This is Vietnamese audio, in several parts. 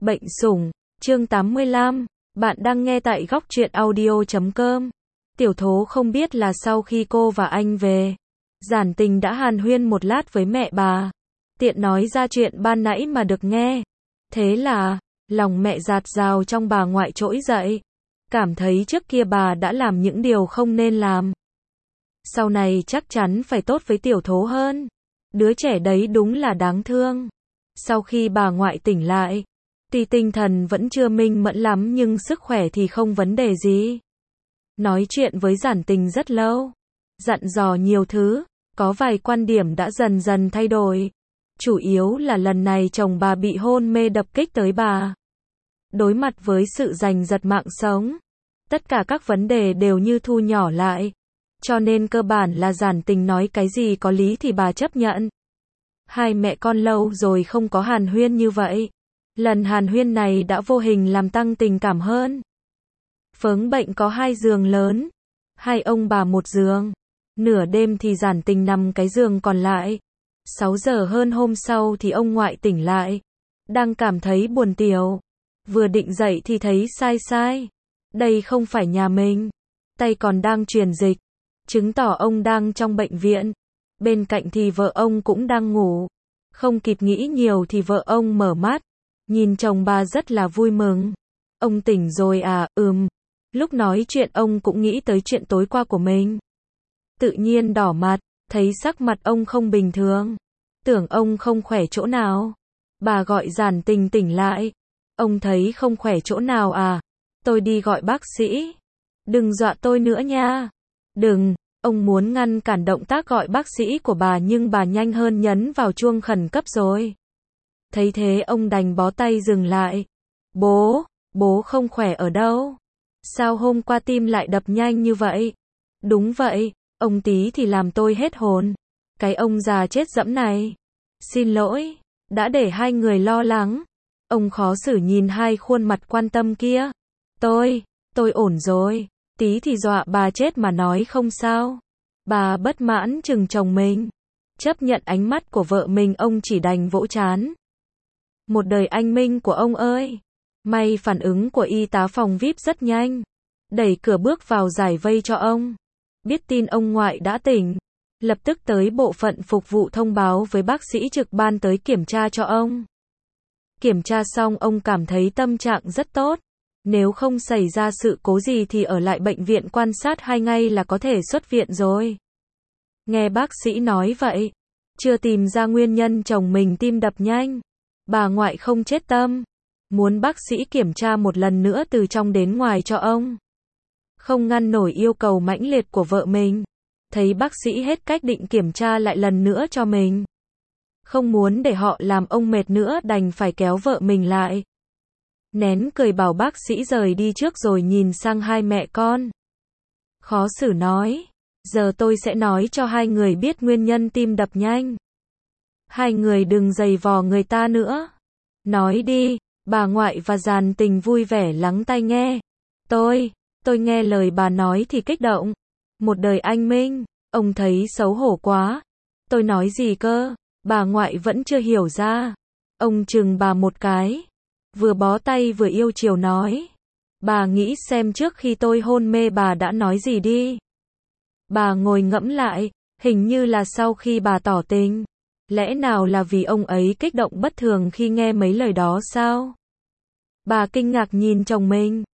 Bệnh sủng, chương 85, bạn đang nghe tại góc truyện audio.com. Tiểu Thố không biết là sau khi cô và anh về, Giản Tình đã hàn huyên một lát với mẹ bà, tiện nói ra chuyện ban nãy mà được nghe. Thế là, lòng mẹ dạt dào trong bà ngoại trỗi dậy, cảm thấy trước kia bà đã làm những điều không nên làm. Sau này chắc chắn phải tốt với Tiểu Thố hơn. Đứa trẻ đấy đúng là đáng thương. Sau khi bà ngoại tỉnh lại, tuy tinh thần vẫn chưa minh mẫn lắm nhưng sức khỏe thì không vấn đề gì. Nói chuyện với Giản Tình rất lâu, dặn dò nhiều thứ, có vài quan điểm đã dần dần thay đổi. Chủ yếu là lần này chồng bà bị hôn mê đập kích tới bà. Đối mặt với sự giành giật mạng sống, tất cả các vấn đề đều như thu nhỏ lại. Cho nên cơ bản là Giản Tình nói cái gì có lý thì bà chấp nhận. Hai mẹ con lâu rồi không có hàn huyên như vậy. Lần hàn huyên này đã vô hình làm tăng tình cảm hơn. Phớng bệnh có 2 giường lớn, hai ông bà một giường. Nửa đêm thì Giản Tình nằm cái giường còn lại. 6 giờ hơn hôm sau thì ông ngoại tỉnh lại. Đang cảm thấy buồn tiểu. Vừa định dậy thì thấy sai sai. Đây không phải nhà mình. Tay còn đang truyền dịch, chứng tỏ ông đang trong bệnh viện. Bên cạnh thì vợ ông cũng đang ngủ. Không kịp nghĩ nhiều thì vợ ông mở mắt. Nhìn chồng bà rất là vui mừng. Ông tỉnh rồi à? Lúc nói chuyện ông cũng nghĩ tới chuyện tối qua của mình. Tự nhiên đỏ mặt, thấy sắc mặt ông không bình thường. Tưởng ông không khỏe chỗ nào. Bà gọi Giản Tình tỉnh lại. Ông thấy không khỏe chỗ nào à? Tôi đi gọi bác sĩ. Đừng dọa tôi nữa nha. Đừng. Ông muốn ngăn cản động tác gọi bác sĩ của bà nhưng bà nhanh hơn nhấn vào chuông khẩn cấp rồi. Thấy thế ông đành bó tay dừng lại. Bố không khỏe ở đâu? Sao hôm qua tim lại đập nhanh như vậy? Đúng vậy, ông tí thì làm tôi hết hồn. Cái ông già chết dẫm này. Xin lỗi, đã để hai người lo lắng. Ông khó xử nhìn hai khuôn mặt quan tâm kia. Tôi ổn rồi. Tí thì dọa bà chết mà nói không sao. Bà bất mãn chừng chồng mình. Chấp nhận ánh mắt của vợ mình ông chỉ đành vỗ trán. Một đời anh minh của ông ơi. May phản ứng của y tá phòng VIP rất nhanh. Đẩy cửa bước vào giải vây cho ông. Biết tin ông ngoại đã tỉnh. Lập tức tới bộ phận phục vụ thông báo với bác sĩ trực ban tới kiểm tra cho ông. Kiểm tra xong ông cảm thấy tâm trạng rất tốt. Nếu không xảy ra sự cố gì thì ở lại bệnh viện quan sát 2 ngày là có thể xuất viện rồi. Nghe bác sĩ nói vậy, chưa tìm ra nguyên nhân chồng mình tim đập nhanh, bà ngoại không chết tâm, muốn bác sĩ kiểm tra một lần nữa từ trong đến ngoài cho ông. Không ngăn nổi yêu cầu mãnh liệt của vợ mình, thấy bác sĩ hết cách định kiểm tra lại lần nữa cho mình. Không muốn để họ làm ông mệt nữa đành phải kéo vợ mình lại. Nén cười bảo bác sĩ rời đi trước rồi nhìn sang hai mẹ con. Khó xử nói, giờ tôi sẽ nói cho hai người biết nguyên nhân tim đập nhanh. Hai người đừng giày vò người ta nữa. Nói đi, bà ngoại và Giản Tình vui vẻ lắng tai nghe. Tôi nghe lời bà nói thì kích động. Một đời anh minh, ông thấy xấu hổ quá. Tôi nói gì cơ? Bà ngoại vẫn chưa hiểu ra. Ông chừng bà một cái. Vừa bó tay vừa yêu chiều nói. Bà nghĩ xem trước khi tôi hôn mê bà đã nói gì đi. Bà ngồi ngẫm lại, hình như là sau khi bà tỏ tình. Lẽ nào là vì ông ấy kích động bất thường khi nghe mấy lời đó sao? Bà kinh ngạc nhìn chồng mình.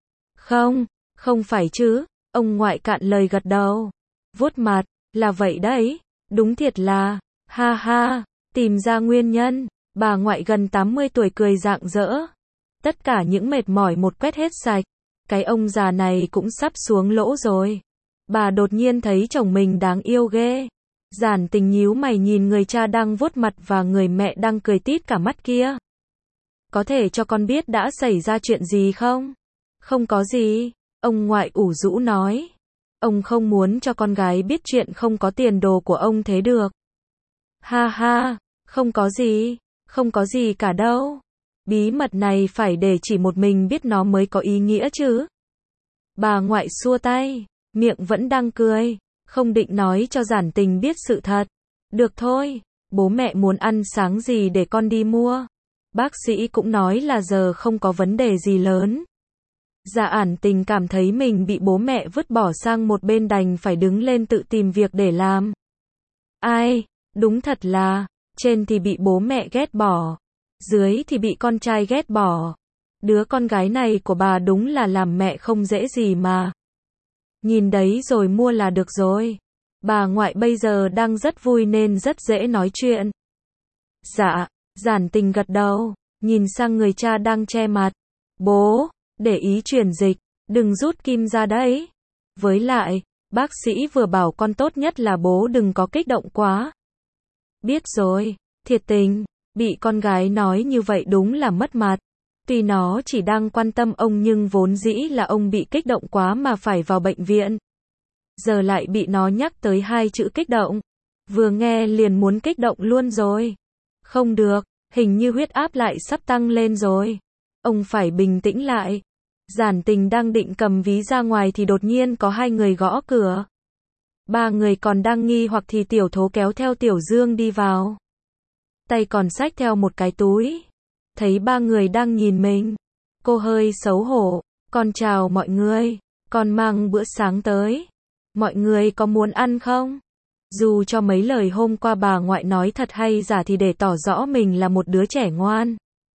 Không phải chứ, ông ngoại cạn lời gật đầu. Vuốt mặt, là vậy đấy, đúng thiệt là, ha ha, tìm ra nguyên nhân, bà ngoại gần 80 tuổi cười rạng rỡ. Tất cả những mệt mỏi một quét hết sạch, cái ông già này cũng sắp xuống lỗ rồi. Bà đột nhiên thấy chồng mình đáng yêu ghê. Giản Tình nhíu mày nhìn người cha đang vuốt mặt và người mẹ đang cười tít cả mắt kia. Có thể cho con biết đã xảy ra chuyện gì không? Không có gì, ông ngoại ủ rũ nói. Ông không muốn cho con gái biết chuyện không có tiền đồ của ông thế được. Ha ha, không có gì cả đâu. Bí mật này phải để chỉ một mình biết nó mới có ý nghĩa chứ. Bà ngoại xua tay, miệng vẫn đang cười, không định nói cho Giản Tình biết sự thật. Được thôi, bố mẹ muốn ăn sáng gì để con đi mua. Bác sĩ cũng nói là giờ không có vấn đề gì lớn. Dạ Ản Tình cảm thấy mình bị bố mẹ vứt bỏ sang một bên đành phải đứng lên tự tìm việc để làm. Ai, đúng thật là, trên thì bị bố mẹ ghét bỏ, dưới thì bị con trai ghét bỏ. Đứa con gái này của bà đúng là làm mẹ không dễ gì mà. Nhìn đấy rồi mua là được rồi. Bà ngoại bây giờ đang rất vui nên rất dễ nói chuyện. Dạ, Giản Tình gật đầu, nhìn sang người cha đang che mặt. Bố, để ý truyền dịch, đừng rút kim ra đấy. Với lại, bác sĩ vừa bảo con tốt nhất là bố đừng có kích động quá. Biết rồi, thiệt tình, bị con gái nói như vậy đúng là mất mặt. Tuy nó chỉ đang quan tâm ông nhưng vốn dĩ là ông bị kích động quá mà phải vào bệnh viện. Giờ lại bị nó nhắc tới 2 chữ kích động. Vừa nghe liền muốn kích động luôn rồi. Không được, hình như huyết áp lại sắp tăng lên rồi. Ông phải bình tĩnh lại. Giản Tình đang định cầm ví ra ngoài thì đột nhiên có 2 người gõ cửa. 3 người còn đang nghi hoặc thì Tiểu Thố kéo theo Tiểu Dương đi vào. Tay còn xách theo một cái túi. Thấy 3 người đang nhìn mình. Cô hơi xấu hổ. Con chào mọi người. Con mang bữa sáng tới. Mọi người có muốn ăn không? Dù cho mấy lời hôm qua bà ngoại nói thật hay giả thì để tỏ rõ mình là một đứa trẻ ngoan.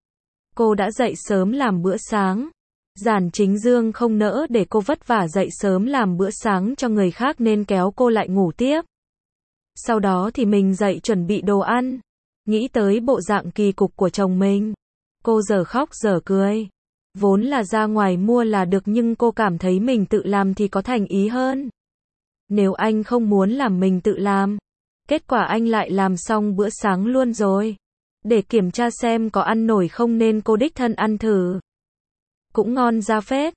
Cô đã dậy sớm làm bữa sáng. Giản Chính Dương không nỡ để cô vất vả dậy sớm làm bữa sáng cho người khác nên kéo cô lại ngủ tiếp. Sau đó thì mình dậy chuẩn bị đồ ăn. Nghĩ tới bộ dạng kỳ cục của chồng mình. Cô giờ khóc giờ cười. Vốn là ra ngoài mua là được nhưng cô cảm thấy mình tự làm thì có thành ý hơn. Nếu anh không muốn làm mình tự làm. Kết quả anh lại làm xong bữa sáng luôn rồi. Để kiểm tra xem có ăn nổi không nên cô đích thân ăn thử. Cũng ngon ra phết.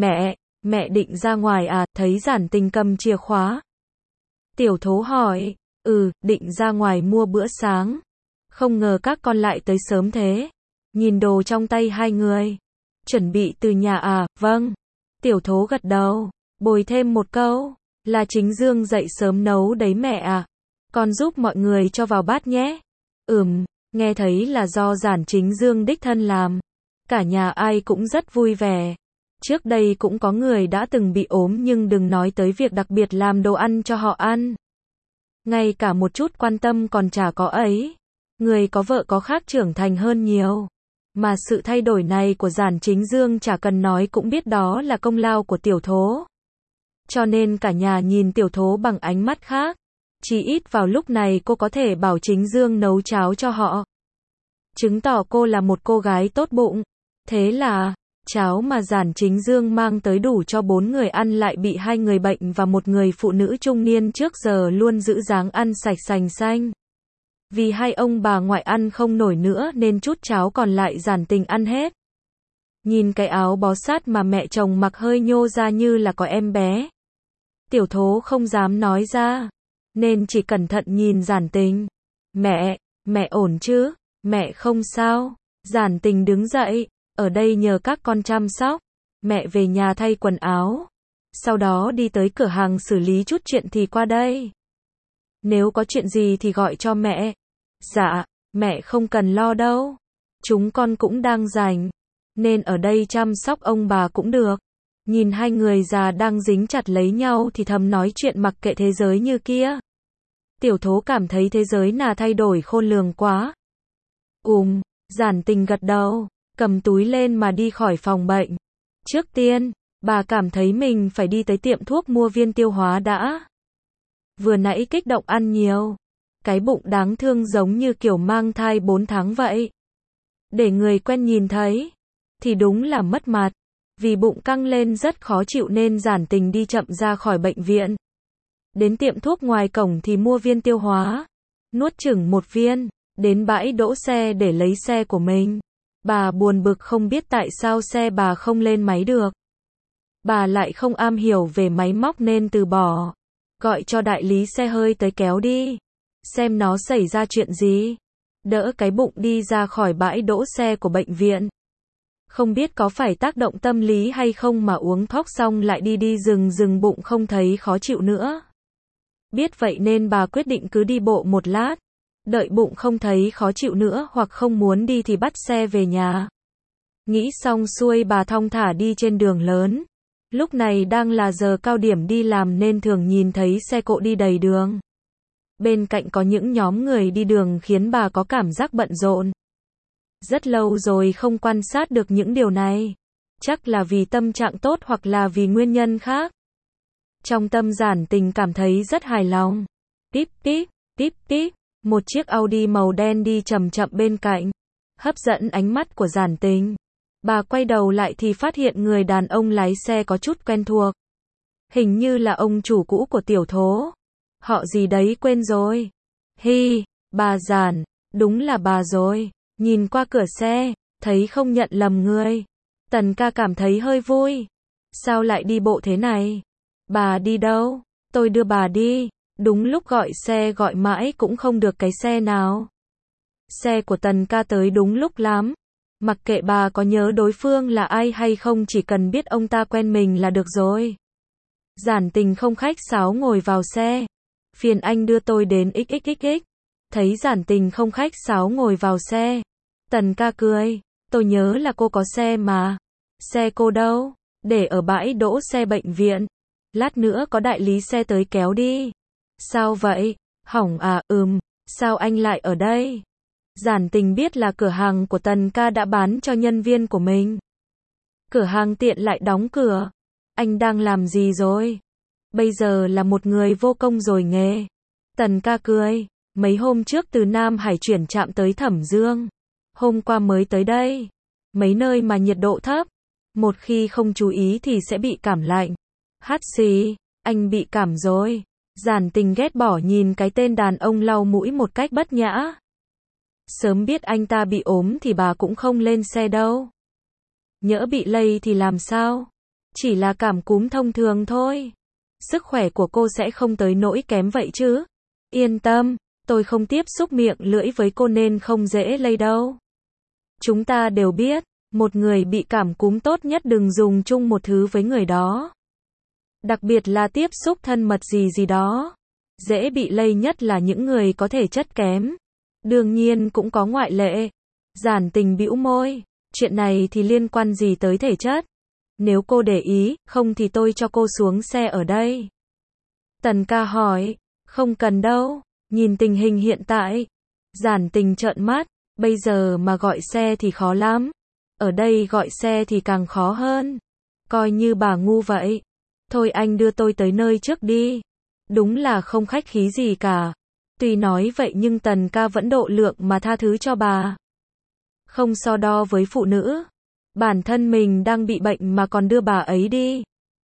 Mẹ định ra ngoài à? Thấy Giản Tình cầm chìa khóa. Tiểu Thố hỏi. Định ra ngoài mua bữa sáng. Không ngờ các con lại tới sớm thế. Nhìn đồ trong tay 2 người. Chuẩn bị từ nhà à? Vâng. Tiểu Thố gật đầu. Bồi thêm một câu. Là Chính Dương dậy sớm nấu đấy mẹ à? Con giúp mọi người cho vào bát nhé. Nghe thấy là do Giản Chính Dương đích thân làm. Cả nhà ai cũng rất vui vẻ. Trước đây cũng có người đã từng bị ốm nhưng đừng nói tới việc đặc biệt làm đồ ăn cho họ ăn. Ngay cả một chút quan tâm còn chả có ấy. Người có vợ có khác trưởng thành hơn nhiều. Mà sự thay đổi này của Giản Chính Dương chả cần nói cũng biết đó là công lao của Tiểu Thố. Cho nên cả nhà nhìn Tiểu Thố bằng ánh mắt khác. Chỉ ít vào lúc này cô có thể bảo Chính Dương nấu cháo cho họ. Chứng tỏ cô là một cô gái tốt bụng. Thế là, cháo mà Giản Chính Dương mang tới đủ cho 4 người ăn lại bị 2 người bệnh và một người phụ nữ trung niên trước giờ luôn giữ dáng ăn sạch sành xanh. Vì 2 ông bà ngoại ăn không nổi nữa nên chút cháo còn lại Giản Tình ăn hết. Nhìn cái áo bó sát mà mẹ chồng mặc hơi nhô ra như là có em bé. Tiểu Thố không dám nói ra, nên chỉ cẩn thận nhìn Giản Tình. Mẹ ổn chứ? Mẹ không sao. Giản Tình đứng dậy, ở đây nhờ các con chăm sóc. Mẹ về nhà thay quần áo. Sau đó đi tới cửa hàng xử lý chút chuyện thì qua đây. Nếu có chuyện gì thì gọi cho mẹ. Dạ, mẹ không cần lo đâu. Chúng con cũng đang rảnh. Nên ở đây chăm sóc ông bà cũng được. Nhìn 2 người già đang dính chặt lấy nhau thì thầm nói chuyện mặc kệ thế giới như kia. Tiểu Thố cảm thấy thế giới nào thay đổi khôn lường quá. Giản Tình gật đầu, cầm túi lên mà đi khỏi phòng bệnh. Trước tiên, bà cảm thấy mình phải đi tới tiệm thuốc mua viên tiêu hóa đã. Vừa nãy kích động ăn nhiều. Cái bụng đáng thương giống như kiểu mang thai 4 tháng vậy. Để người quen nhìn thấy, thì đúng là mất mặt. Vì bụng căng lên rất khó chịu nên Giản Tình đi chậm ra khỏi bệnh viện. Đến tiệm thuốc ngoài cổng thì mua viên tiêu hóa. Nuốt chửng 1 viên, đến bãi đỗ xe để lấy xe của mình. Bà buồn bực không biết tại sao xe bà không lên máy được. Bà lại không am hiểu về máy móc nên từ bỏ. Gọi cho đại lý xe hơi tới kéo đi. Xem nó xảy ra chuyện gì. Đỡ cái bụng đi ra khỏi bãi đỗ xe của bệnh viện. Không biết có phải tác động tâm lý hay không mà uống thuốc xong lại đi dừng bụng không thấy khó chịu nữa. Biết vậy nên bà quyết định cứ đi bộ một lát. đợi bụng không thấy khó chịu nữa hoặc không muốn đi thì bắt xe về nhà. Nghĩ xong xuôi bà thong thả đi trên đường lớn. Lúc này đang là giờ cao điểm đi làm nên thường nhìn thấy xe cộ đi đầy đường. Bên cạnh có những nhóm người đi đường khiến bà có cảm giác bận rộn. Rất lâu rồi không quan sát được những điều này. Chắc là vì tâm trạng tốt hoặc là vì nguyên nhân khác. Trong tâm Giản Tình cảm thấy rất hài lòng. Típ típ, típ típ, một chiếc Audi màu đen đi chậm chậm bên cạnh, hấp dẫn ánh mắt của Giản Tình. Bà quay đầu lại thì phát hiện người đàn ông lái xe có chút quen thuộc. Hình như là ông chủ cũ của tiểu thố. Họ gì đấy quên rồi. Hi, bà Giản, đúng là bà rồi. Nhìn qua cửa xe, thấy không nhận lầm người. Tần ca cảm thấy hơi vui. Sao lại đi bộ thế này? Bà đi đâu? Tôi đưa bà đi. Đúng lúc gọi xe gọi mãi cũng không được cái xe nào. Xe của Tần ca tới đúng lúc lắm. Mặc kệ bà có nhớ đối phương là ai hay không, chỉ cần biết ông ta quen mình là được rồi. Giản Tình không khách sáo ngồi vào xe. Phiền anh đưa tôi đến XXXX. Thấy Giản Tình không khách sáo ngồi vào xe, Tần ca cười. Tôi nhớ là cô có xe mà. Xe cô đâu? Để ở bãi đỗ xe bệnh viện. Lát nữa có đại lý xe tới kéo đi. Sao vậy? Hỏng à? Sao anh lại ở đây? Giản Tình biết là cửa hàng của Tần ca đã bán cho nhân viên của mình. Cửa hàng tiện lại đóng cửa. Anh đang làm gì rồi? Bây giờ là một người vô công rồi nghề. Tần ca cười. Mấy hôm trước từ Nam Hải chuyển trạm tới Thẩm Dương. Hôm qua mới tới đây. Mấy nơi mà nhiệt độ thấp. Một khi không chú ý thì sẽ bị cảm lạnh. Hắt xì, anh bị cảm rồi. Giản Tình ghét bỏ nhìn cái tên đàn ông lau mũi một cách bất nhã. Sớm biết anh ta bị ốm thì bà cũng không lên xe đâu. Nhỡ bị lây thì làm sao? Chỉ là cảm cúm thông thường thôi. Sức khỏe của cô sẽ không tới nỗi kém vậy chứ. Yên tâm, tôi không tiếp xúc miệng lưỡi với cô nên không dễ lây đâu. Chúng ta đều biết, một người bị cảm cúm tốt nhất đừng dùng chung một thứ với người đó. Đặc biệt là tiếp xúc thân mật gì đó. Dễ bị lây nhất là những người có thể chất kém. Đương nhiên cũng có ngoại lệ. Giản Tình bĩu môi. Chuyện này thì liên quan gì tới thể chất? Nếu cô để ý, không thì tôi cho cô xuống xe ở đây. Tần ca hỏi. Không cần đâu. Nhìn tình hình hiện tại. Giản Tình trợn mắt. Bây giờ mà gọi xe thì khó lắm. Ở đây gọi xe thì càng khó hơn. Coi như bà ngu vậy. Thôi anh đưa tôi tới nơi trước đi. Đúng là không khách khí gì cả. Tuy nói vậy nhưng Tần ca vẫn độ lượng mà tha thứ cho bà. Không so đo với phụ nữ. Bản thân mình đang bị bệnh mà còn đưa bà ấy đi.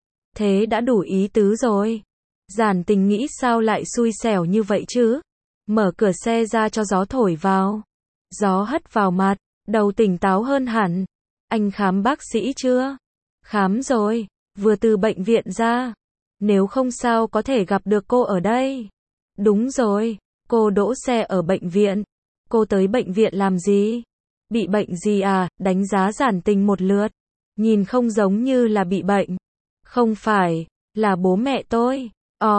Thế đã đủ ý tứ rồi. Giản Tình nghĩ sao lại xui xẻo như vậy chứ. Mở cửa xe ra cho gió thổi vào. Gió hất vào mặt, đầu tỉnh táo hơn hẳn. Anh khám bác sĩ chưa? Khám rồi, vừa từ bệnh viện ra. Nếu không sao có thể gặp được cô ở đây. Đúng rồi, cô đỗ xe ở bệnh viện. Cô tới bệnh viện làm gì? Bị bệnh gì à? Đánh giá Giản Tình một lượt. Nhìn không giống như là bị bệnh. Không phải, là bố mẹ tôi.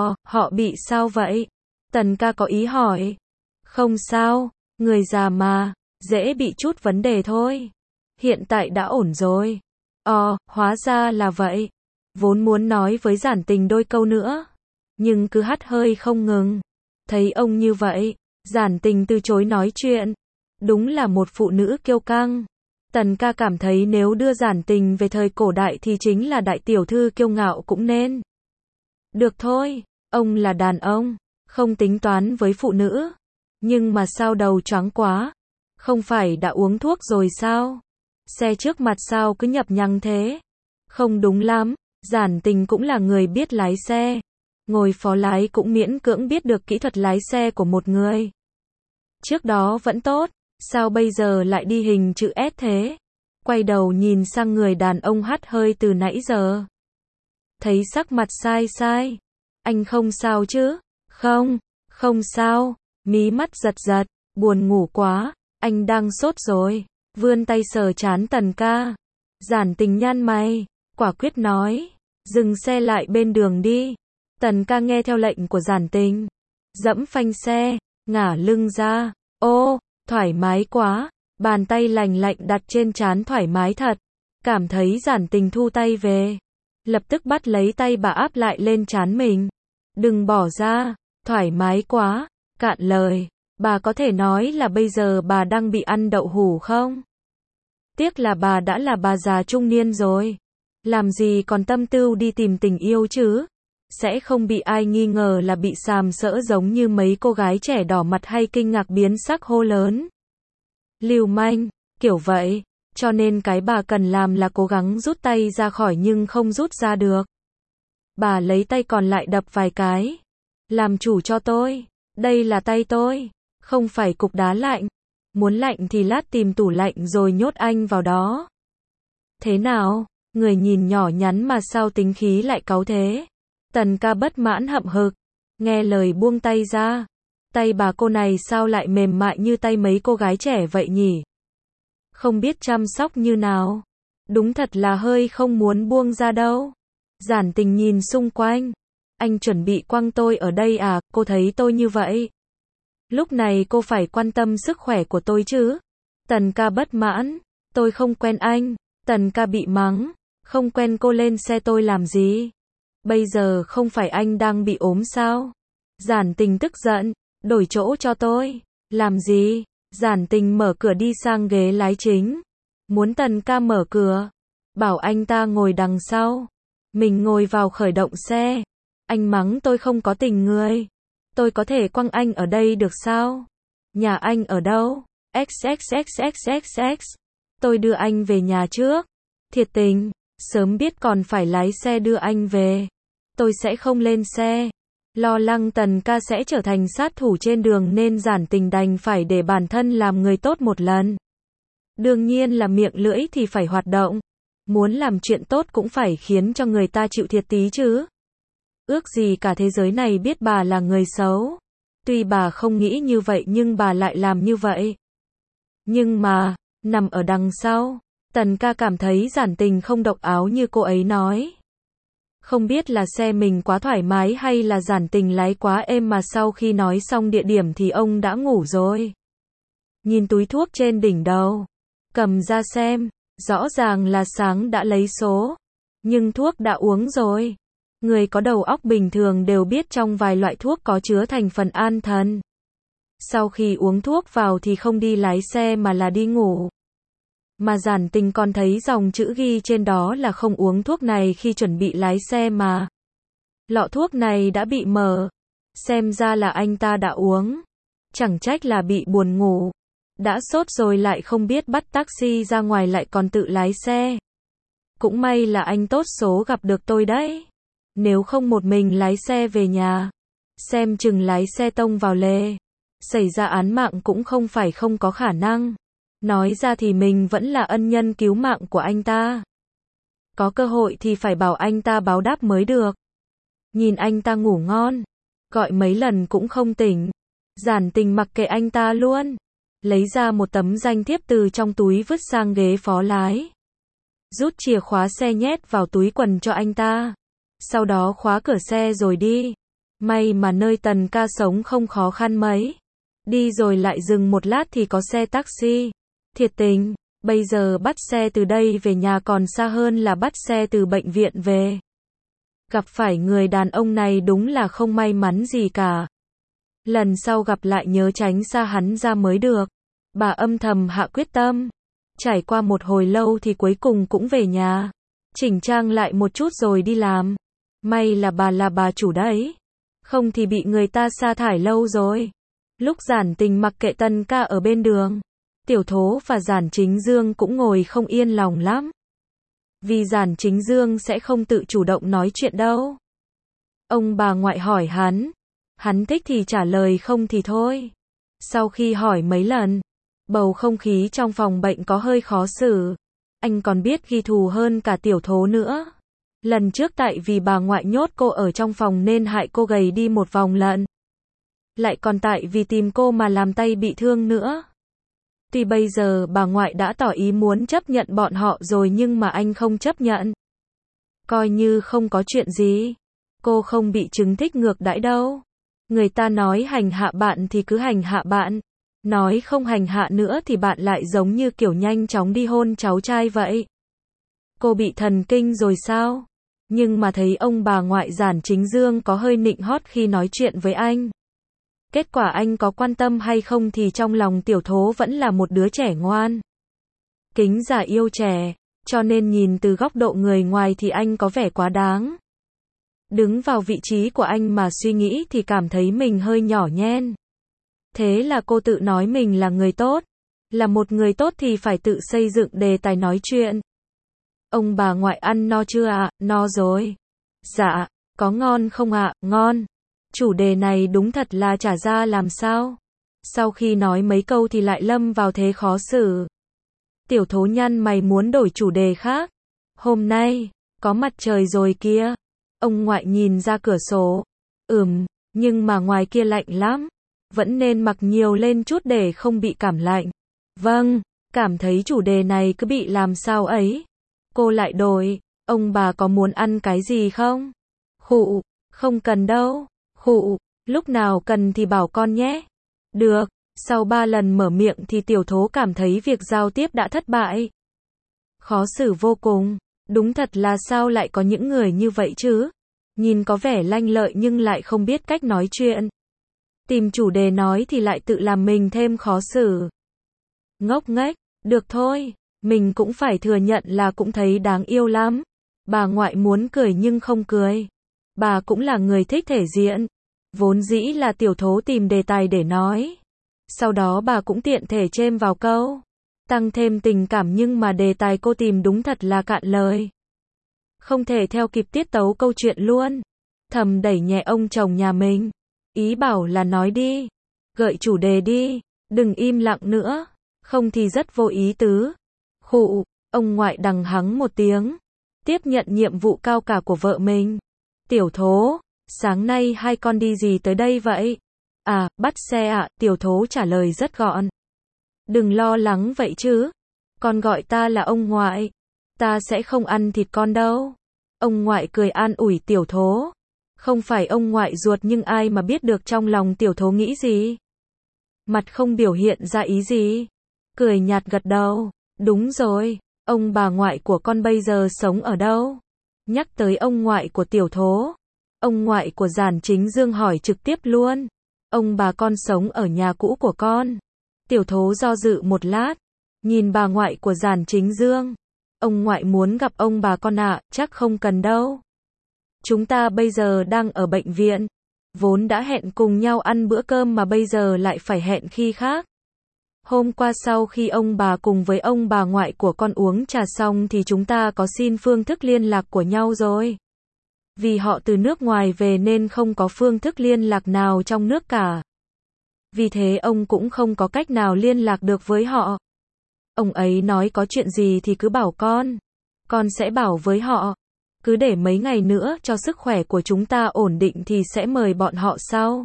Họ bị sao vậy? Tần ca có ý hỏi. Không sao, người già mà, dễ bị chút vấn đề thôi. Hiện tại đã ổn rồi. Hóa ra là vậy. Vốn muốn nói với Giản Tình đôi câu nữa, nhưng cứ hắt hơi không ngừng. Thấy ông như vậy, Giản Tình từ chối nói chuyện. Đúng là một phụ nữ kiêu căng. Tần ca cảm thấy nếu đưa Giản Tình về thời cổ đại thì chính là đại tiểu thư kiêu ngạo cũng nên. Được thôi, ông là đàn ông, không tính toán với phụ nữ. Nhưng mà sao đầu choáng quá? Không phải đã uống thuốc rồi sao? Xe trước mặt sao cứ nhập nhằng thế? Không đúng lắm, Giản Tình cũng là người biết lái xe. Ngồi phó lái cũng miễn cưỡng biết được kỹ thuật lái xe của một người. Trước đó vẫn tốt, sao bây giờ lại đi hình chữ S thế? Quay đầu nhìn sang người đàn ông hắt hơi từ nãy giờ. Thấy sắc mặt sai sai. Anh không sao chứ? Không sao. Mí mắt giật giật, buồn ngủ quá. Anh đang sốt rồi. Vươn tay sờ trán Tần ca. Giản Tình nhăn mày, quả quyết nói. Dừng xe lại bên đường đi. Tần ca nghe theo lệnh của Giản Tình. Dẫm phanh xe, ngả lưng ra. Ô, thoải mái quá. Bàn tay lành lạnh đặt trên trán thoải mái thật. Cảm thấy Giản Tình thu tay về. Lập tức bắt lấy tay bà áp lại lên trán mình. Đừng bỏ ra, thoải mái quá. Cạn lời, bà có thể nói là bây giờ bà đang bị ăn đậu hủ không? Tiếc là bà đã là bà già trung niên rồi. Làm gì còn tâm tư đi tìm tình yêu chứ? Sẽ không bị ai nghi ngờ là bị sàm sỡ giống như mấy cô gái trẻ đỏ mặt hay kinh ngạc biến sắc hô lớn. Lưu manh, kiểu vậy. Cho nên cái bà cần làm là cố gắng rút tay ra khỏi nhưng không rút ra được. Bà lấy tay còn lại đập vài cái. Làm chủ cho tôi. Đây là tay tôi. Không phải cục đá lạnh. Muốn lạnh thì lát tìm tủ lạnh rồi nhốt anh vào đó. Thế nào? Người nhìn nhỏ nhắn mà sao tính khí lại cáu thế? Tần ca bất mãn hậm hực. Nghe lời buông tay ra. Tay bà cô này sao lại mềm mại như tay mấy cô gái trẻ vậy nhỉ? Không biết chăm sóc như nào. Đúng thật là hơi không muốn buông ra đâu. Giản Tình nhìn xung quanh. Anh chuẩn bị quăng tôi ở đây à, cô thấy tôi như vậy. Lúc này cô phải quan tâm sức khỏe của tôi chứ. Tần ca bất mãn. Tôi không quen anh. Tần ca bị mắng. Không quen cô lên xe tôi làm gì? Bây giờ không phải anh đang bị ốm sao? Giản Tình tức giận. Đổi chỗ cho tôi. Làm gì? Giản Tình mở cửa đi sang ghế lái chính. Muốn Tần ca mở cửa. Bảo anh ta ngồi đằng sau. Mình ngồi vào khởi động xe. Anh mắng tôi không có tình người. Tôi có thể quăng anh ở đây được sao? Nhà anh ở đâu? XXXXXX. Tôi đưa anh về nhà trước. Thiệt tình, sớm biết còn phải lái xe đưa anh về. Tôi sẽ không lên xe. Lo lắng Tần ca sẽ trở thành sát thủ trên đường nên Giản Tình đành phải để bản thân làm người tốt một lần. Đương nhiên là miệng lưỡi thì phải hoạt động. Muốn làm chuyện tốt cũng phải khiến cho người ta chịu thiệt tí chứ. Ước gì cả thế giới này biết bà là người xấu. Tuy bà không nghĩ như vậy nhưng bà lại làm như vậy. Nhưng mà, nằm ở đằng sau, Tần ca cảm thấy Giản Tình không độc áo như cô ấy nói. Không biết là xe mình quá thoải mái hay là Giản Tình lái quá êm mà sau khi nói xong địa điểm thì ông đã ngủ rồi. Nhìn túi thuốc trên đỉnh đầu, cầm ra xem, rõ ràng là sáng đã lấy số, nhưng thuốc đã uống rồi. Người có đầu óc bình thường đều biết trong vài loại thuốc có chứa thành phần an thần. Sau khi uống thuốc vào thì không đi lái xe mà là đi ngủ. Mà Giản Tình còn thấy dòng chữ ghi trên đó là không uống thuốc này khi chuẩn bị lái xe mà. Lọ thuốc này đã bị mở. Xem ra là anh ta đã uống. Chẳng trách là bị buồn ngủ. Đã sốt rồi lại không biết bắt taxi ra ngoài lại còn tự lái xe. Cũng may là anh tốt số gặp được tôi đấy. Nếu không một mình lái xe về nhà, xem chừng lái xe tông vào lề. Xảy ra án mạng cũng không phải không có khả năng. Nói ra thì mình vẫn là ân nhân cứu mạng của anh ta. Có cơ hội thì phải bảo anh ta báo đáp mới được. Nhìn anh ta ngủ ngon, gọi mấy lần cũng không tỉnh. Giản Tình mặc kệ anh ta luôn. Lấy ra một tấm danh thiếp từ trong túi vứt sang ghế phó lái. Rút chìa khóa xe nhét vào túi quần cho anh ta. Sau đó khóa cửa xe rồi đi. May mà nơi Tần ca sống không khó khăn mấy. Đi rồi lại dừng một lát thì có xe taxi. Thiệt tình, bây giờ bắt xe từ đây về nhà còn xa hơn là bắt xe từ bệnh viện về. Gặp phải người đàn ông này đúng là không may mắn gì cả. Lần sau gặp lại nhớ tránh xa hắn ra mới được. Bà âm thầm hạ quyết tâm. Trải qua một hồi lâu thì cuối cùng cũng về nhà. Chỉnh trang lại một chút rồi đi làm. May là bà chủ đấy. Không thì bị người ta sa thải lâu rồi. Lúc Giản Tình mặc kệ Tần ca ở bên đường, Tiểu Thố và Giản Chính Dương cũng ngồi không yên lòng lắm. Vì Giản Chính Dương sẽ không tự chủ động nói chuyện đâu. Ông bà ngoại hỏi hắn thích thì trả lời không thì thôi. Sau khi hỏi mấy lần, bầu không khí trong phòng bệnh có hơi khó xử. Anh còn biết ghi thù hơn cả Tiểu Thố nữa. Lần trước tại vì bà ngoại nhốt cô ở trong phòng nên hại cô gầy đi một vòng lận. Lại còn tại vì tìm cô mà làm tay bị thương nữa. Tuy bây giờ bà ngoại đã tỏ ý muốn chấp nhận bọn họ rồi nhưng mà anh không chấp nhận. Coi như không có chuyện gì. Cô không bị chứng thích ngược đãi đâu. Người ta nói hành hạ bạn thì cứ hành hạ bạn. Nói không hành hạ nữa thì bạn lại giống như kiểu nhanh chóng đi hôn cháu trai vậy. Cô bị thần kinh rồi sao? Nhưng mà thấy ông bà ngoại Giản Chính Dương có hơi nịnh hót khi nói chuyện với anh. Kết quả anh có quan tâm hay không thì trong lòng Tiểu Thố vẫn là một đứa trẻ ngoan. Kính già yêu trẻ, cho nên nhìn từ góc độ người ngoài thì anh có vẻ quá đáng. Đứng vào vị trí của anh mà suy nghĩ thì cảm thấy mình hơi nhỏ nhen. Thế là cô tự nói mình là người tốt. Là một người tốt thì phải tự xây dựng đề tài nói chuyện. Ông bà ngoại ăn no chưa ạ? No rồi. Dạ, có ngon không ạ? Ngon. Chủ đề này đúng thật là chả ra làm sao. Sau khi nói mấy câu thì lại lâm vào thế khó xử. Tiểu Thố nhăn mày muốn đổi chủ đề khác. Hôm nay, có mặt trời rồi kia. Ông ngoại nhìn ra cửa sổ. Nhưng mà ngoài kia lạnh lắm. Vẫn nên mặc nhiều lên chút để không bị cảm lạnh. Vâng, cảm thấy chủ đề này cứ bị làm sao ấy. Cô lại đổi, ông bà có muốn ăn cái gì không? Khụ, không cần đâu. Khụ, lúc nào cần thì bảo con nhé. Được, sau 3 lần mở miệng thì Tiểu Thố cảm thấy việc giao tiếp đã thất bại. Khó xử vô cùng, đúng thật là sao lại có những người như vậy chứ? Nhìn có vẻ lanh lợi nhưng lại không biết cách nói chuyện. Tìm chủ đề nói thì lại tự làm mình thêm khó xử. Ngốc nghếch, được thôi, mình cũng phải thừa nhận là cũng thấy đáng yêu lắm. Bà ngoại muốn cười nhưng không cười. Bà cũng là người thích thể diện. Vốn dĩ là Tiểu Thố tìm đề tài để nói. Sau đó bà cũng tiện thể chêm vào câu. Tăng thêm tình cảm nhưng mà đề tài cô tìm đúng thật là cạn lời. Không thể theo kịp tiết tấu câu chuyện luôn. Thầm đẩy nhẹ ông chồng nhà mình. Ý bảo là nói đi. Gợi chủ đề đi. Đừng im lặng nữa. Không thì rất vô ý tứ. Khụ, ông ngoại đằng hắng một tiếng. Tiếp nhận nhiệm vụ cao cả của vợ mình. Tiểu Thố, sáng nay hai con đi gì tới đây vậy? À, bắt xe ạ, Tiểu Thố trả lời rất gọn. Đừng lo lắng vậy chứ. Con gọi ta là ông ngoại. Ta sẽ không ăn thịt con đâu. Ông ngoại cười an ủi Tiểu Thố. Không phải ông ngoại ruột nhưng ai mà biết được trong lòng Tiểu Thố nghĩ gì. Mặt không biểu hiện ra ý gì. Cười nhạt gật đầu. Đúng rồi, ông bà ngoại của con bây giờ sống ở đâu? Nhắc tới ông ngoại của Tiểu Thố. Ông ngoại của Giản Chính Dương hỏi trực tiếp luôn. Ông bà con sống ở nhà cũ của con. Tiểu Thố do dự một lát. Nhìn bà ngoại của Giản Chính Dương. Ông ngoại muốn gặp ông bà con ạ, chắc không cần đâu. Chúng ta bây giờ đang ở bệnh viện. Vốn đã hẹn cùng nhau ăn bữa cơm mà bây giờ lại phải hẹn khi khác. Hôm qua sau khi ông bà cùng với ông bà ngoại của con uống trà xong thì chúng ta có xin phương thức liên lạc của nhau rồi. Vì họ từ nước ngoài về nên không có phương thức liên lạc nào trong nước cả. Vì thế ông cũng không có cách nào liên lạc được với họ. Ông ấy nói có chuyện gì thì cứ bảo con sẽ bảo với họ. Cứ để mấy ngày nữa cho sức khỏe của chúng ta ổn định thì sẽ mời bọn họ sau.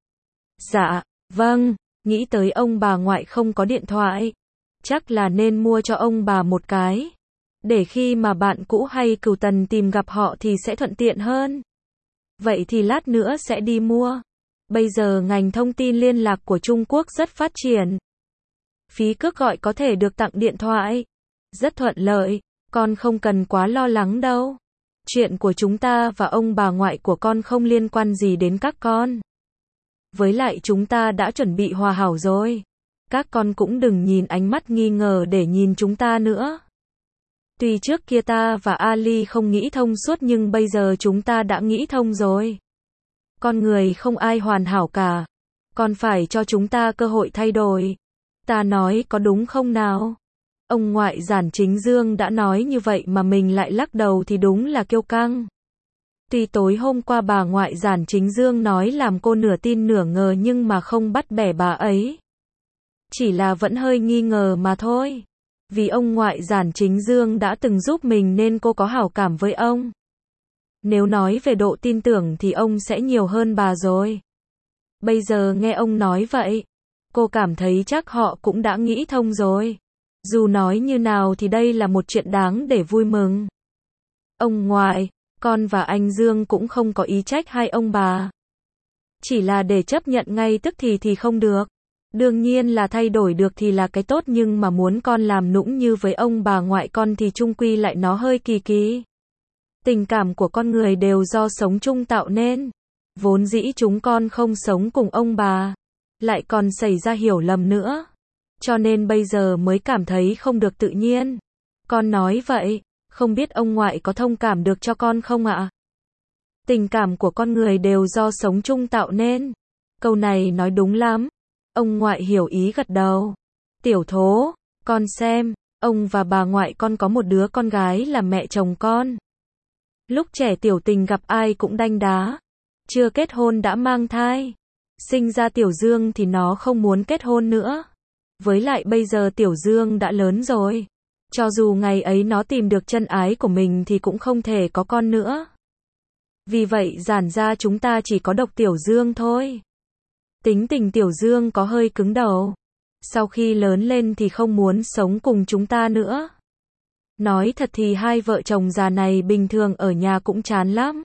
Dạ, vâng, nghĩ tới ông bà ngoại không có điện thoại. Chắc là nên mua cho ông bà một cái. Để khi mà bạn cũ hay cừu tần tìm gặp họ thì sẽ thuận tiện hơn. Vậy thì lát nữa sẽ đi mua. Bây giờ ngành thông tin liên lạc của Trung Quốc rất phát triển. Phí cước gọi có thể được tặng điện thoại. Rất thuận lợi, con không cần quá lo lắng đâu. Chuyện của chúng ta và ông bà ngoại của con không liên quan gì đến các con. Với lại chúng ta đã chuẩn bị hòa hảo rồi. Các con cũng đừng nhìn ánh mắt nghi ngờ để nhìn chúng ta nữa. Tuy trước kia ta và Ali không nghĩ thông suốt nhưng bây giờ chúng ta đã nghĩ thông rồi. Con người không ai hoàn hảo cả. Con phải cho chúng ta cơ hội thay đổi. Ta nói có đúng không nào? Ông ngoại Giản Chính Dương đã nói như vậy mà mình lại lắc đầu thì đúng là kiêu căng. Tuy tối hôm qua bà ngoại Giản Chính Dương nói làm cô nửa tin nửa ngờ nhưng mà không bắt bẻ bà ấy. Chỉ là vẫn hơi nghi ngờ mà thôi. Vì ông ngoại Giản Chính Dương đã từng giúp mình nên cô có hảo cảm với ông. Nếu nói về độ tin tưởng thì ông sẽ nhiều hơn bà rồi. Bây giờ nghe ông nói vậy, cô cảm thấy chắc họ cũng đã nghĩ thông rồi. Dù nói như nào thì đây là một chuyện đáng để vui mừng. Ông ngoại, con và anh Dương cũng không có ý trách hai ông bà. Chỉ là để chấp nhận ngay tức thì không được. Đương nhiên là thay đổi được thì là cái tốt, nhưng mà muốn con làm nũng như với ông bà ngoại con thì chung quy lại nó hơi kỳ kỳ. Tình cảm của con người đều do sống chung tạo nên. Vốn dĩ chúng con không sống cùng ông bà, lại còn xảy ra hiểu lầm nữa. Cho nên bây giờ mới cảm thấy không được tự nhiên. Con nói vậy, không biết ông ngoại có thông cảm được cho con không ạ? Tình cảm của con người đều do sống chung tạo nên. Câu này nói đúng lắm. Ông ngoại hiểu ý gật đầu. Tiểu Thố, con xem, ông và bà ngoại con có một đứa con gái là mẹ chồng con. Lúc trẻ Tiểu Tình gặp ai cũng đanh đá. Chưa kết hôn đã mang thai. Sinh ra Tiểu Dương thì nó không muốn kết hôn nữa. Với lại bây giờ Tiểu Dương đã lớn rồi. Cho dù ngày ấy nó tìm được chân ái của mình thì cũng không thể có con nữa. Vì vậy giản ra chúng ta chỉ có độc Tiểu Dương thôi. Tính tình Tiểu Dương có hơi cứng đầu. Sau khi lớn lên thì không muốn sống cùng chúng ta nữa. Nói thật thì hai vợ chồng già này bình thường ở nhà cũng chán lắm.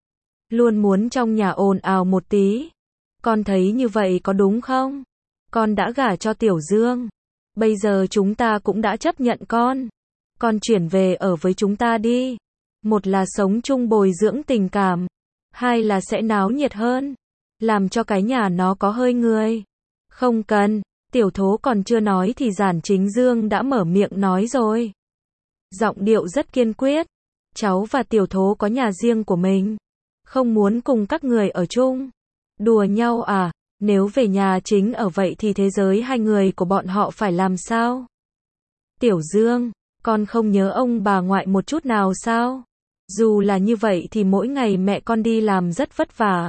Luôn muốn trong nhà ồn ào một tí. Con thấy như vậy có đúng không? Con đã gả cho Tiểu Dương. Bây giờ chúng ta cũng đã chấp nhận con. Con chuyển về ở với chúng ta đi. Một là sống chung bồi dưỡng tình cảm. Hai là sẽ náo nhiệt hơn. Làm cho cái nhà nó có hơi người. Không cần. Tiểu Thố còn chưa nói thì Giản Chính Dương đã mở miệng nói rồi. Giọng điệu rất kiên quyết. Cháu và Tiểu Thố có nhà riêng của mình. Không muốn cùng các người ở chung. Đùa nhau à? Nếu về nhà chính ở vậy thì thế giới hai người của bọn họ phải làm sao? Tiểu Dương, con không nhớ ông bà ngoại một chút nào sao? Dù là như vậy thì mỗi ngày mẹ con đi làm rất vất vả.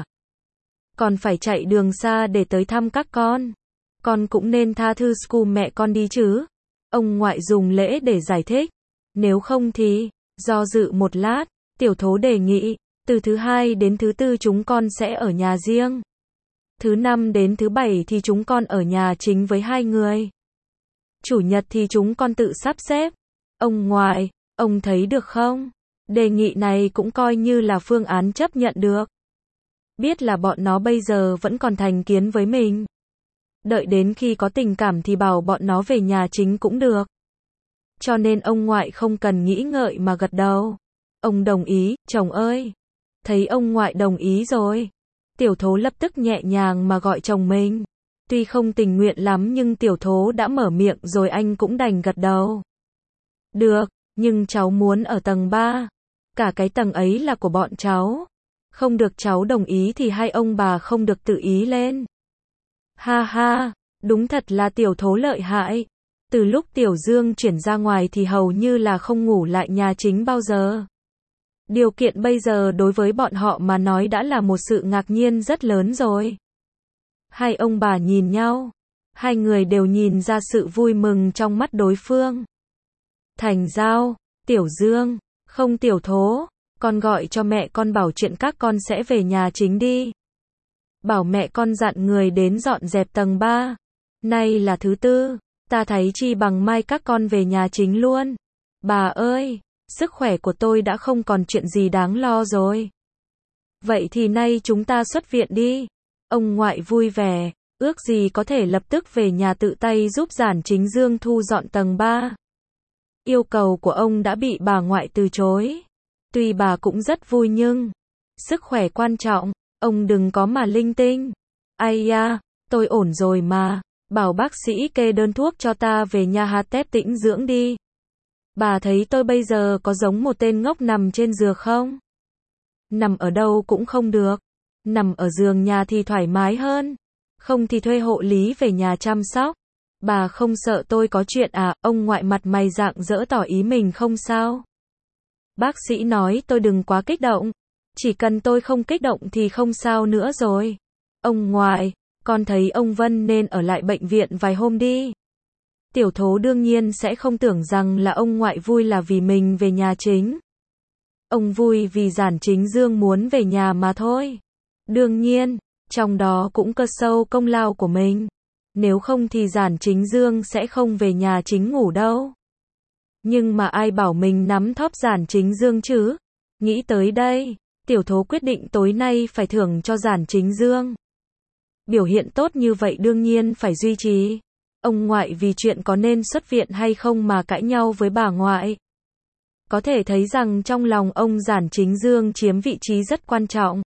Còn phải chạy đường xa để tới thăm các con. Con cũng nên tha thứ school mẹ con đi chứ. Ông ngoại dùng lễ để giải thích. Nếu không thì, do dự một lát, Tiểu Thố đề nghị, từ thứ hai đến thứ tư chúng con sẽ ở nhà riêng. Thứ năm đến thứ bảy thì chúng con ở nhà chính với hai người. Chủ nhật thì chúng con tự sắp xếp. Ông ngoại, ông thấy được không? Đề nghị này cũng coi như là phương án chấp nhận được. Biết là bọn nó bây giờ vẫn còn thành kiến với mình. Đợi đến khi có tình cảm thì bảo bọn nó về nhà chính cũng được. Cho nên ông ngoại không cần nghĩ ngợi mà gật đầu. Ông đồng ý, chồng ơi. Thấy ông ngoại đồng ý rồi. Tiểu Thố lập tức nhẹ nhàng mà gọi chồng mình. Tuy không tình nguyện lắm nhưng Tiểu Thố đã mở miệng rồi anh cũng đành gật đầu. Được, nhưng cháu muốn ở tầng 3. Cả cái tầng ấy là của bọn cháu. Không được cháu đồng ý thì hai ông bà không được tự ý lên. Ha ha, đúng thật là Tiểu Thố lợi hại. Từ lúc Tiểu Dương chuyển ra ngoài thì hầu như là không ngủ lại nhà chính bao giờ. Điều kiện bây giờ đối với bọn họ mà nói đã là một sự ngạc nhiên rất lớn rồi. Hai ông bà nhìn nhau. Hai người đều nhìn ra sự vui mừng trong mắt đối phương. Thành giao, Tiểu Dương, không Tiểu Thố, con gọi cho mẹ con bảo chuyện các con sẽ về nhà chính đi. Bảo mẹ con dặn người đến dọn dẹp tầng 3. Nay là thứ tư, ta thấy chi bằng mai các con về nhà chính luôn. Bà ơi, sức khỏe của tôi đã không còn chuyện gì đáng lo rồi. Vậy thì nay chúng ta xuất viện đi. Ông ngoại vui vẻ, ước gì có thể lập tức về nhà tự tay giúp Giản Chính Dương thu dọn tầng 3. Yêu cầu của ông đã bị bà ngoại từ chối. Tuy bà cũng rất vui nhưng sức khỏe quan trọng, ông đừng có mà linh tinh. Ai da, tôi ổn rồi mà, bảo bác sĩ kê đơn thuốc cho ta về nhà hạt tép tĩnh dưỡng đi. Bà thấy tôi bây giờ có giống một tên ngốc nằm trên giường không? Nằm ở đâu cũng không được. Nằm ở giường nhà thì thoải mái hơn. Không thì thuê hộ lý về nhà chăm sóc. Bà không sợ tôi có chuyện à? Ông ngoại mặt mày rạng rỡ tỏ ý mình không sao. Bác sĩ nói tôi đừng quá kích động. Chỉ cần tôi không kích động thì không sao nữa rồi. Ông ngoại, con thấy ông Vân nên ở lại bệnh viện vài hôm đi. Tiểu Thố đương nhiên sẽ không tưởng rằng là ông ngoại vui là vì mình về nhà chính. Ông vui vì Giản Chính Dương muốn về nhà mà thôi. Đương nhiên, trong đó cũng cơ sâu công lao của mình. Nếu không thì Giản Chính Dương sẽ không về nhà chính ngủ đâu. Nhưng mà ai bảo mình nắm thóp Giản Chính Dương chứ? Nghĩ tới đây, Tiểu Thố quyết định tối nay phải thưởng cho Giản Chính Dương. Biểu hiện tốt như vậy đương nhiên phải duy trì. Ông ngoại vì chuyện có nên xuất viện hay không mà cãi nhau với bà ngoại. Có thể thấy rằng trong lòng ông Giản Chính Dương chiếm vị trí rất quan trọng.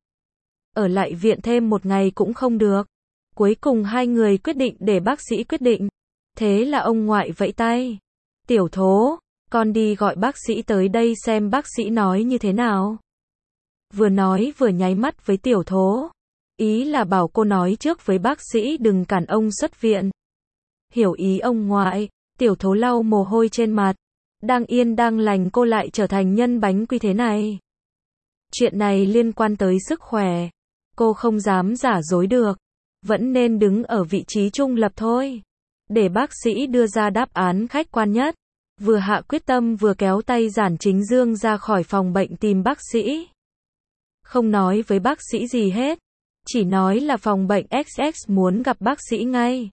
Ở lại viện thêm một ngày cũng không được. Cuối cùng hai người quyết định để bác sĩ quyết định. Thế là ông ngoại vẫy tay. Tiểu Thố, con đi gọi bác sĩ tới đây xem bác sĩ nói như thế nào. Vừa nói vừa nháy mắt với Tiểu Thố. Ý là bảo cô nói trước với bác sĩ đừng cản ông xuất viện. Hiểu ý ông ngoại, Tiểu Thố lau mồ hôi trên mặt. Đang yên đang lành cô lại trở thành nhân bánh quy thế này. Chuyện này liên quan tới sức khỏe. Cô không dám giả dối được. Vẫn nên đứng ở vị trí trung lập thôi. Để bác sĩ đưa ra đáp án khách quan nhất. Vừa hạ quyết tâm vừa kéo tay Giản Chính Dương ra khỏi phòng bệnh tìm bác sĩ. Không nói với bác sĩ gì hết. Chỉ nói là phòng bệnh XX muốn gặp bác sĩ ngay.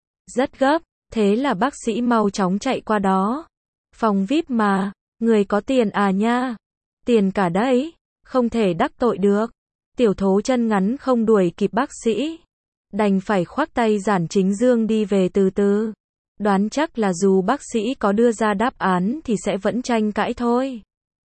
Rất gấp, thế là bác sĩ mau chóng chạy qua đó. Phòng VIP mà, người có tiền à nha. Tiền cả đấy, không thể đắc tội được. Tiểu Thố chân ngắn không đuổi kịp bác sĩ. Đành phải khoác tay Giản Chính Dương đi về từ từ. Đoán chắc là dù bác sĩ có đưa ra đáp án thì sẽ vẫn tranh cãi thôi.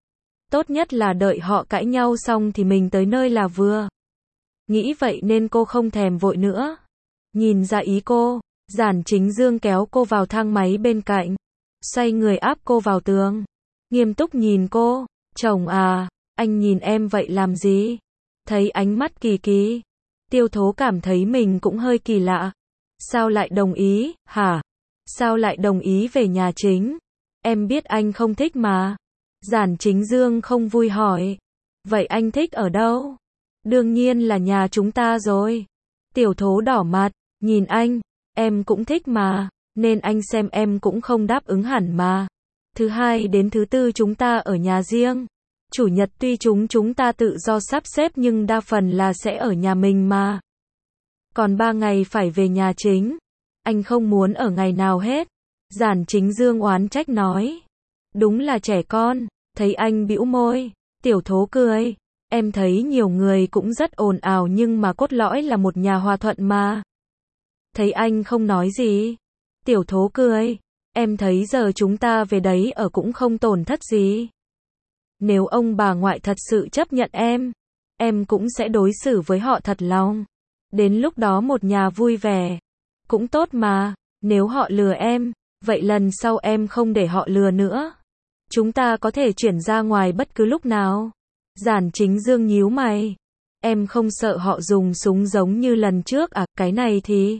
Tốt nhất là đợi họ cãi nhau xong thì mình tới nơi là vừa. Nghĩ vậy nên cô không thèm vội nữa. Nhìn ra ý cô, Giản Chính Dương kéo cô vào thang máy bên cạnh. Xoay người áp cô vào tường. Nghiêm túc nhìn cô. Chồng à, anh nhìn em vậy làm gì? Thấy ánh mắt kỳ kỳ. Tiêu Thố cảm thấy mình cũng hơi kỳ lạ. Sao lại đồng ý, hả? Sao lại đồng ý về nhà chính? Em biết anh không thích mà. Giản Chính Dương không vui hỏi. Vậy anh thích ở đâu? Đương nhiên là nhà chúng ta rồi. Tiểu Thố đỏ mặt, nhìn anh. Em cũng thích mà, nên anh xem em cũng không đáp ứng hẳn mà. Thứ hai đến thứ tư chúng ta ở nhà riêng. Chủ nhật tuy chúng ta tự do sắp xếp nhưng đa phần là sẽ ở nhà mình mà. Còn 3 ngày phải về nhà chính. Anh không muốn ở ngày nào hết. Giản Chính Dương oán trách nói. Đúng là trẻ con. Thấy anh bĩu môi. Tiểu Thố cười. Em thấy nhiều người cũng rất ồn ào nhưng mà cốt lõi là một nhà hòa thuận mà. Thấy anh không nói gì. Tiểu Thố cười. Em thấy giờ chúng ta về đấy ở cũng không tổn thất gì. Nếu ông bà ngoại thật sự chấp nhận em cũng sẽ đối xử với họ thật lòng. Đến lúc đó một nhà vui vẻ. Cũng tốt mà, nếu họ lừa em, vậy lần sau em không để họ lừa nữa. Chúng ta có thể chuyển ra ngoài bất cứ lúc nào. Giản Chính Dương nhíu mày. Em không sợ họ dùng súng giống như lần trước à, cái này thì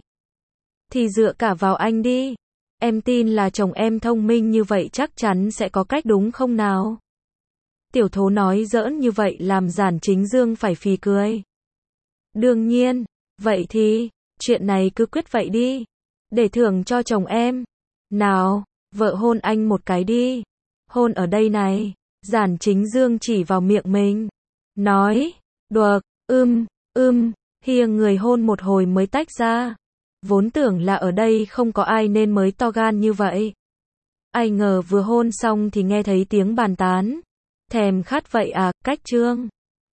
dựa cả vào anh đi. Em tin là chồng em thông minh như vậy chắc chắn sẽ có cách đúng không nào? Tiểu Thố nói giỡn như vậy làm Giản Chính Dương phải phì cười. Đương nhiên, vậy thì, chuyện này cứ quyết vậy đi. Để thưởng cho chồng em. Nào, vợ hôn anh một cái đi. Hôn ở đây này. Giản Chính Dương chỉ vào miệng mình. Nói, được, hiêng người hôn một hồi mới tách ra. Vốn tưởng là ở đây không có ai nên mới to gan như vậy. Ai ngờ vừa hôn xong thì nghe thấy tiếng bàn tán. Thèm khát vậy à, cách trương.